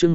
chương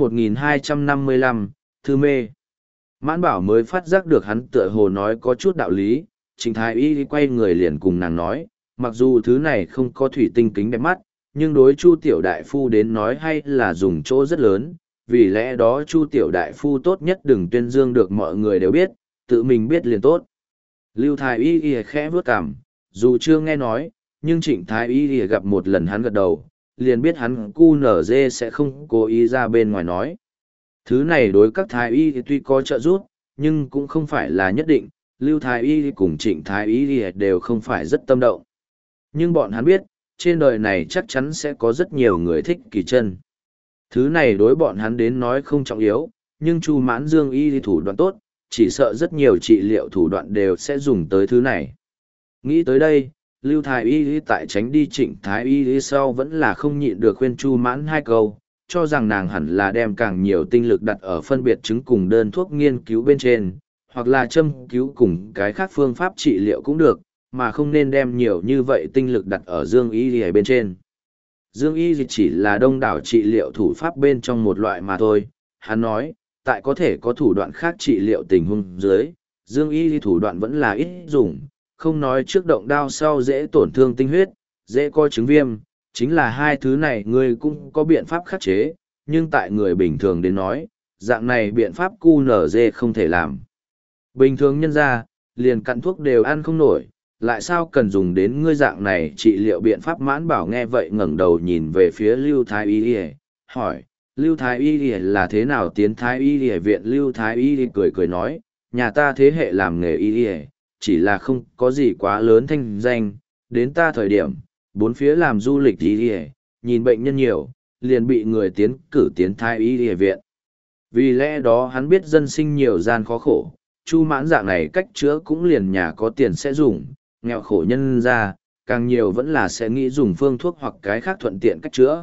1255, Thư mê. Mãn Bảo mới phát giác được hắn tựa hồ nói có chút đạo lý, Trịnh Thái Y quay người liền cùng nàng nói, mặc dù thứ này không có thủy tinh kính đẹp mắt, nhưng đối Chu Tiểu Đại Phu đến nói hay là dùng chỗ rất lớn, vì lẽ đó Chu Tiểu Đại Phu tốt nhất đừng tuyên dương được mọi người đều biết, tự mình biết liền tốt. Lưu Thái Y khẽ vuốt cằm, dù chưa nghe nói, nhưng Trịnh Thái Y gặp một lần hắn gật đầu, liền biết hắn cu nở dê sẽ không cố ý ra bên ngoài nói. Thứ này đối các Thái Y tuy có trợ giúp, nhưng cũng không phải là nhất định, Lưu Thái Y cùng Trịnh Thái Y đều không phải rất tâm động. Nhưng bọn hắn biết, trên đời này chắc chắn sẽ có rất nhiều người thích kỳ chân. Thứ này đối bọn hắn đến nói không trọng yếu, nhưng Chu Mãn Dương y thủ đoạn tốt, chỉ sợ rất nhiều trị liệu thủ đoạn đều sẽ dùng tới thứ này. Nghĩ tới đây, Lưu Thái Y tại tránh đi Trịnh Thái Y sau vẫn là không nhịn được khuyên Chu Mãn hai câu, cho rằng nàng hẳn là đem càng nhiều tinh lực đặt ở phân biệt chứng cùng đơn thuốc nghiên cứu bên trên, hoặc là châm cứu cùng cái khác phương pháp trị liệu cũng được, mà không nên đem nhiều như vậy tinh lực đặt ở Dương Y bên trên. Dương Y chỉ là đông đảo trị liệu thủ pháp bên trong một loại mà thôi, hắn nói, tại có thể có thủ đoạn khác trị liệu tình huống dưới, Dương Y thủ đoạn vẫn là ít dùng, không nói trước động đao sau dễ tổn thương tinh huyết, dễ coi chứng viêm, chính là hai thứ này người cũng có biện pháp khắc chế, nhưng tại người bình thường đến nói, dạng này biện pháp QNZ không thể làm. Bình thường nhân ra, liền cặn thuốc đều ăn không nổi, lại sao cần dùng đến ngươi dạng này trị liệu biện pháp. Mãn Bảo nghe vậy ngẩng đầu nhìn về phía Lưu Thái Y, hỏi, Lưu Thái Y là thế nào tiến Thái Y viện? Lưu Thái Y cười cười nói, nhà ta thế hệ làm nghề y, chỉ là không có gì quá lớn thanh danh, đến ta thời điểm, bốn phía làm du lịch y, nhìn bệnh nhân nhiều, liền bị người tiến cử tiến Thái Y viện. Vì lẽ đó hắn biết dân sinh nhiều gian khó khổ, Chu Mãn dạng này cách chữa cũng liền nhà có tiền sẽ dùng, nghèo khổ nhân ra, càng nhiều vẫn là sẽ nghĩ dùng phương thuốc hoặc cái khác thuận tiện cách chữa.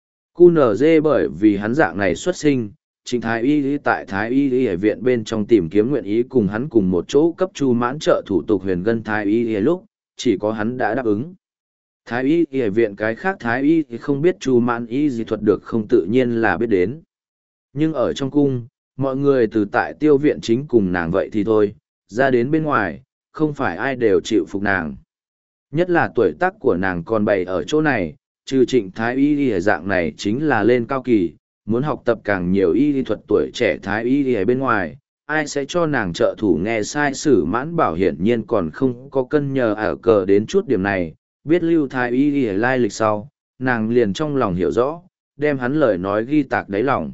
QNZ bởi vì hắn dạng này xuất sinh, Trịnh Thái Y tại Thái Y ở viện bên trong tìm kiếm nguyện ý cùng hắn cùng một chỗ cấp Chu Mãn trợ thủ tục huyền ngân Thái Y lúc, chỉ có hắn đã đáp ứng. Thái Y ở viện cái khác Thái Y thì không biết Chu Mãn y gì thuật được không, tự nhiên là biết đến. Nhưng ở trong cung, mọi người từ tại tiêu viện chính cùng nàng vậy thì thôi, ra đến bên ngoài, không phải ai đều chịu phục nàng. Nhất là tuổi tác của nàng còn bày ở chỗ này, trừ Trịnh Thái Y ở dạng này chính là lên cao kỳ, muốn học tập càng nhiều y thuật tuổi trẻ Thái Y ở bên ngoài, ai sẽ cho nàng trợ thủ nghe sai sử. Mãn Bảo hiển nhiên còn không có cân nhờ ở cờ đến chút điểm này, biết Lưu Thái Y ở lai lịch sau, nàng liền trong lòng hiểu rõ, đem hắn lời nói ghi tạc đáy lòng.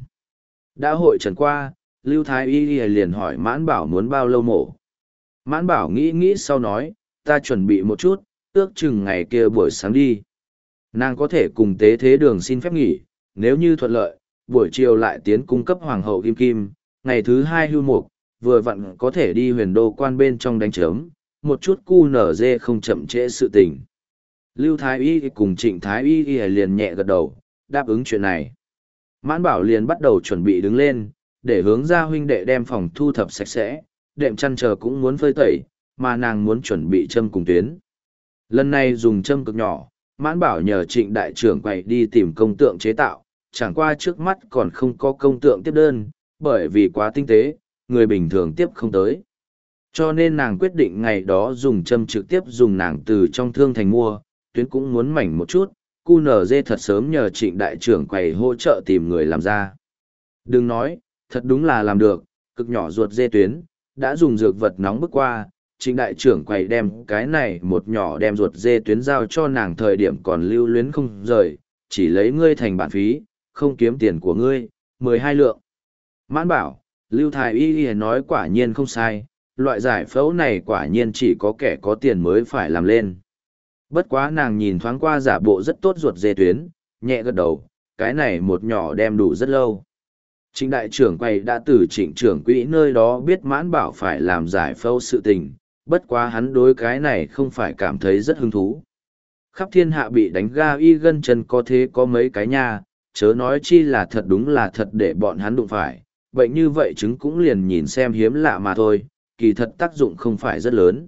Đã hội trần qua, Lưu Thái Y liền hỏi Mãn Bảo muốn bao lâu mổ. Mãn Bảo nghĩ nghĩ sau nói, ta chuẩn bị một chút, ước chừng ngày kia buổi sáng đi. Nàng có thể cùng Tế Thế Đường xin phép nghỉ, nếu như thuận lợi, buổi chiều lại tiến cung cấp Hoàng hậu Kim Kim, ngày thứ hai hưu mục, vừa vặn có thể đi Huyền Đô quan bên trong đánh chớm, một chút QNZ không chậm trễ sự tình. Lưu Thái Y cùng Trịnh Thái Y liền nhẹ gật đầu, đáp ứng chuyện này. Mãn Bảo liền bắt đầu chuẩn bị đứng lên, để hướng ra huynh đệ đem phòng thu thập sạch sẽ, đệm chăn chờ cũng muốn phơi tẩy, mà nàng muốn chuẩn bị châm cùng tuyến. Lần này dùng châm cực nhỏ, Mãn Bảo nhờ Trịnh đại trưởng quầy đi tìm công tượng chế tạo, chẳng qua trước mắt còn không có công tượng tiếp đơn, bởi vì quá tinh tế, người bình thường tiếp không tới. Cho nên nàng quyết định ngày đó dùng châm trực tiếp dùng nàng từ trong thương thành mua, tuyến cũng muốn mảnh một chút, QNZ thật sớm nhờ Trịnh đại trưởng quầy hỗ trợ tìm người làm ra. Đừng nói, thật đúng là làm được, cực nhỏ ruột dê tuyến, đã dùng dược vật nóng bước qua, Trịnh đại trưởng quầy đem cái này một nhỏ đem ruột dê tuyến giao cho nàng thời điểm còn lưu luyến không rời, chỉ lấy ngươi thành bản phí, không kiếm tiền của ngươi, 12 lượng. Mãn Bảo, Lưu Thái Y nói quả nhiên không sai, loại giải phẫu này quả nhiên chỉ có kẻ có tiền mới phải làm lên. Bất quá nàng nhìn thoáng qua giả bộ rất tốt ruột dê tuyến, nhẹ gật đầu, cái này một nhỏ đem đủ rất lâu. Trịnh đại trưởng quầy đã từ Trịnh trưởng quỹ nơi đó biết Mãn Bảo phải làm giải phẫu sự tình, bất quá hắn đối cái này không phải cảm thấy rất hứng thú. Khắp thiên hạ bị đánh ga y gân chân có thế có mấy cái nha, chớ nói chi là thật để bọn hắn đụng phải, bệnh như vậy chứng cũng liền nhìn xem hiếm lạ mà thôi, kỳ thật tác dụng không phải rất lớn.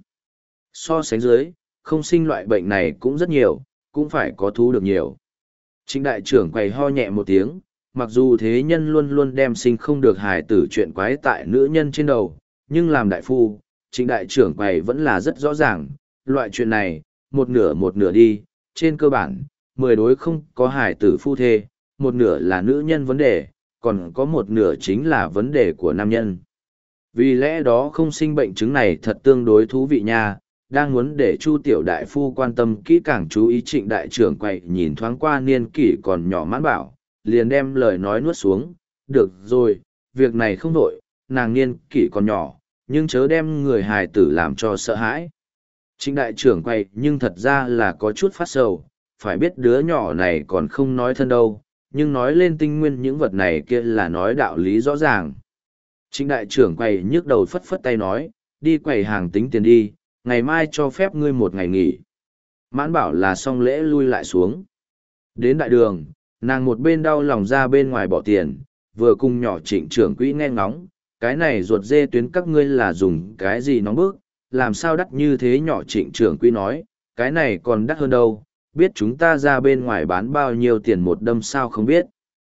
So sánh dưới, không sinh loại bệnh này cũng rất nhiều, cũng phải có thú được nhiều. Trịnh đại trưởng quầy ho nhẹ một tiếng, mặc dù thế nhân luôn luôn đem sinh không được hài tử chuyện quái tại nữ nhân trên đầu, nhưng làm đại phu, Trịnh đại trưởng quầy vẫn là rất rõ ràng, loại chuyện này, một nửa đi, trên cơ bản, 10 đối không có hài tử phu thê, một nửa là nữ nhân vấn đề, còn có một nửa chính là vấn đề của nam nhân. Vì lẽ đó không sinh bệnh chứng này thật tương đối thú vị nha, đang muốn để Chu tiểu đại phu quan tâm kỹ càng chú ý Trịnh đại trưởng quầy nhìn thoáng qua niên kỷ còn nhỏ Mãn Bảo, liền đem lời nói nuốt xuống, được rồi, việc này không đổi, nàng niên kỷ còn nhỏ, nhưng chớ đem người hài tử làm cho sợ hãi. Trịnh đại trưởng quầy nhưng thật ra là có chút phát sầu, phải biết đứa nhỏ này còn không nói thân đâu, nhưng nói lên tinh nguyên những vật này kia là nói đạo lý rõ ràng. Trịnh đại trưởng quầy nhức đầu phất phất tay nói, đi quầy hàng tính tiền đi, ngày mai cho phép ngươi một ngày nghỉ. Mãn Bảo là xong lễ lui lại xuống. Đến đại đường, nàng một bên đau lòng ra bên ngoài bỏ tiền, vừa cùng nhỏ Trịnh trưởng quỹ nghe ngóng, cái này ruột dê tuyến các ngươi là dùng cái gì nóng bức, làm sao đắt như thế. Nhỏ Trịnh trưởng quỹ nói, cái này còn đắt hơn đâu, biết chúng ta ra bên ngoài bán bao nhiêu tiền một đâm sao không biết.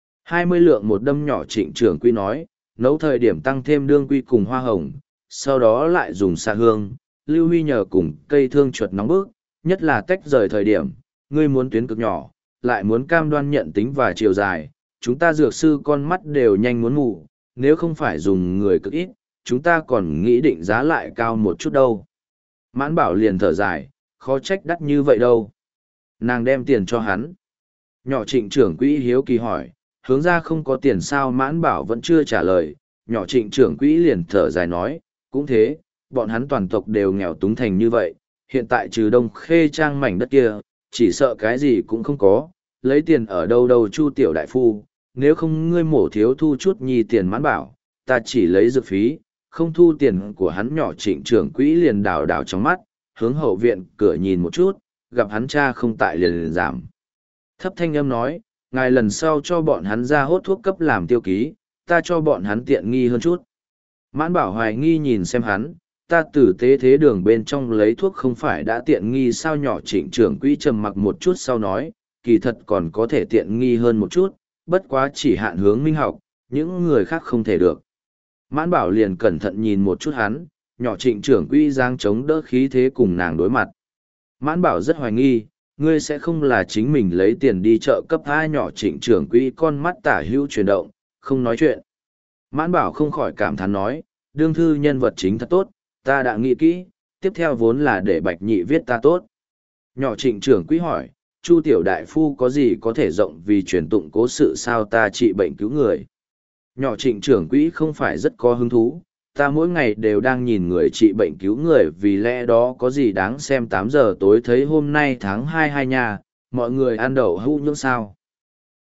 20 lượng một đâm. Nhỏ Trịnh trưởng quỹ nói, nấu thời điểm tăng thêm đương quy cùng hoa hồng, sau đó lại dùng xạ hương, lưu huy nhờ cùng cây thương chuột nóng bức, nhất là tách rời thời điểm, ngươi muốn tuyến cực nhỏ, lại muốn cam đoan nhận tính và chiều dài, chúng ta dược sư con mắt đều nhanh muốn mù, nếu không phải dùng người cực ít, chúng ta còn nghĩ định giá lại cao một chút đâu. Mãn Bảo liền thở dài, khó trách đắt như vậy đâu. Nàng đem tiền cho hắn. Nhỏ Trịnh trưởng quỹ hiếu kỳ hỏi, hướng ra không có tiền sao? Mãn Bảo vẫn chưa trả lời, nhỏ Trịnh trưởng quỹ liền thở dài nói, cũng thế, bọn hắn toàn tộc đều nghèo túng thành như vậy, hiện tại trừ Đông Khê Trang mảnh đất kia, chỉ sợ cái gì cũng không có, lấy tiền ở đâu đâu. Chu tiểu đại phu, nếu không ngươi mổ thiếu thu chút nhi tiền. Mãn Bảo, ta chỉ lấy dược phí, không thu tiền của hắn. Nhỏ Trịnh trưởng quỹ liền đảo đảo trong mắt, hướng hậu viện cửa nhìn một chút, gặp hắn cha không tại liền giảm. Thấp thanh âm nói, ngài lần sau cho bọn hắn ra hốt thuốc cấp làm tiêu ký, ta cho bọn hắn tiện nghi hơn chút. Mãn Bảo hoài nghi nhìn xem hắn, ta tử tế thế đường bên trong lấy thuốc không phải đã tiện nghi sao? Nhỏ Trịnh trưởng quỹ trầm mặc một chút sau nói, kỳ thật còn có thể tiện nghi hơn một chút, bất quá chỉ hạn hướng minh học, những người khác không thể được. Mãn Bảo liền cẩn thận nhìn một chút hắn, nhỏ Trịnh trưởng quỹ giang chống đỡ khí thế cùng nàng đối mặt. Mãn Bảo rất hoài nghi, ngươi sẽ không là chính mình lấy tiền đi chợ cấp hai? Nhỏ Trịnh trưởng quỹ con mắt tả hữu chuyển động, không nói chuyện. Mãn Bảo không khỏi cảm thán nói, đương thư nhân vật chính thật tốt, ta đã nghĩ kỹ, tiếp theo vốn là để Bạch Nhị viết ta tốt. Nhỏ Trịnh trưởng quỹ hỏi, Chu tiểu đại phu có gì có thể rộng vì truyền tụng cố sự sao? Ta trị bệnh cứu người. Nhỏ Trịnh trưởng quỹ không phải rất có hứng thú, ta mỗi ngày đều đang nhìn người trị bệnh cứu người, vì lẽ đó có gì đáng xem. 8 giờ tối thấy hôm nay tháng 22 nha, mọi người ăn đậu hũ nhưỡng sao.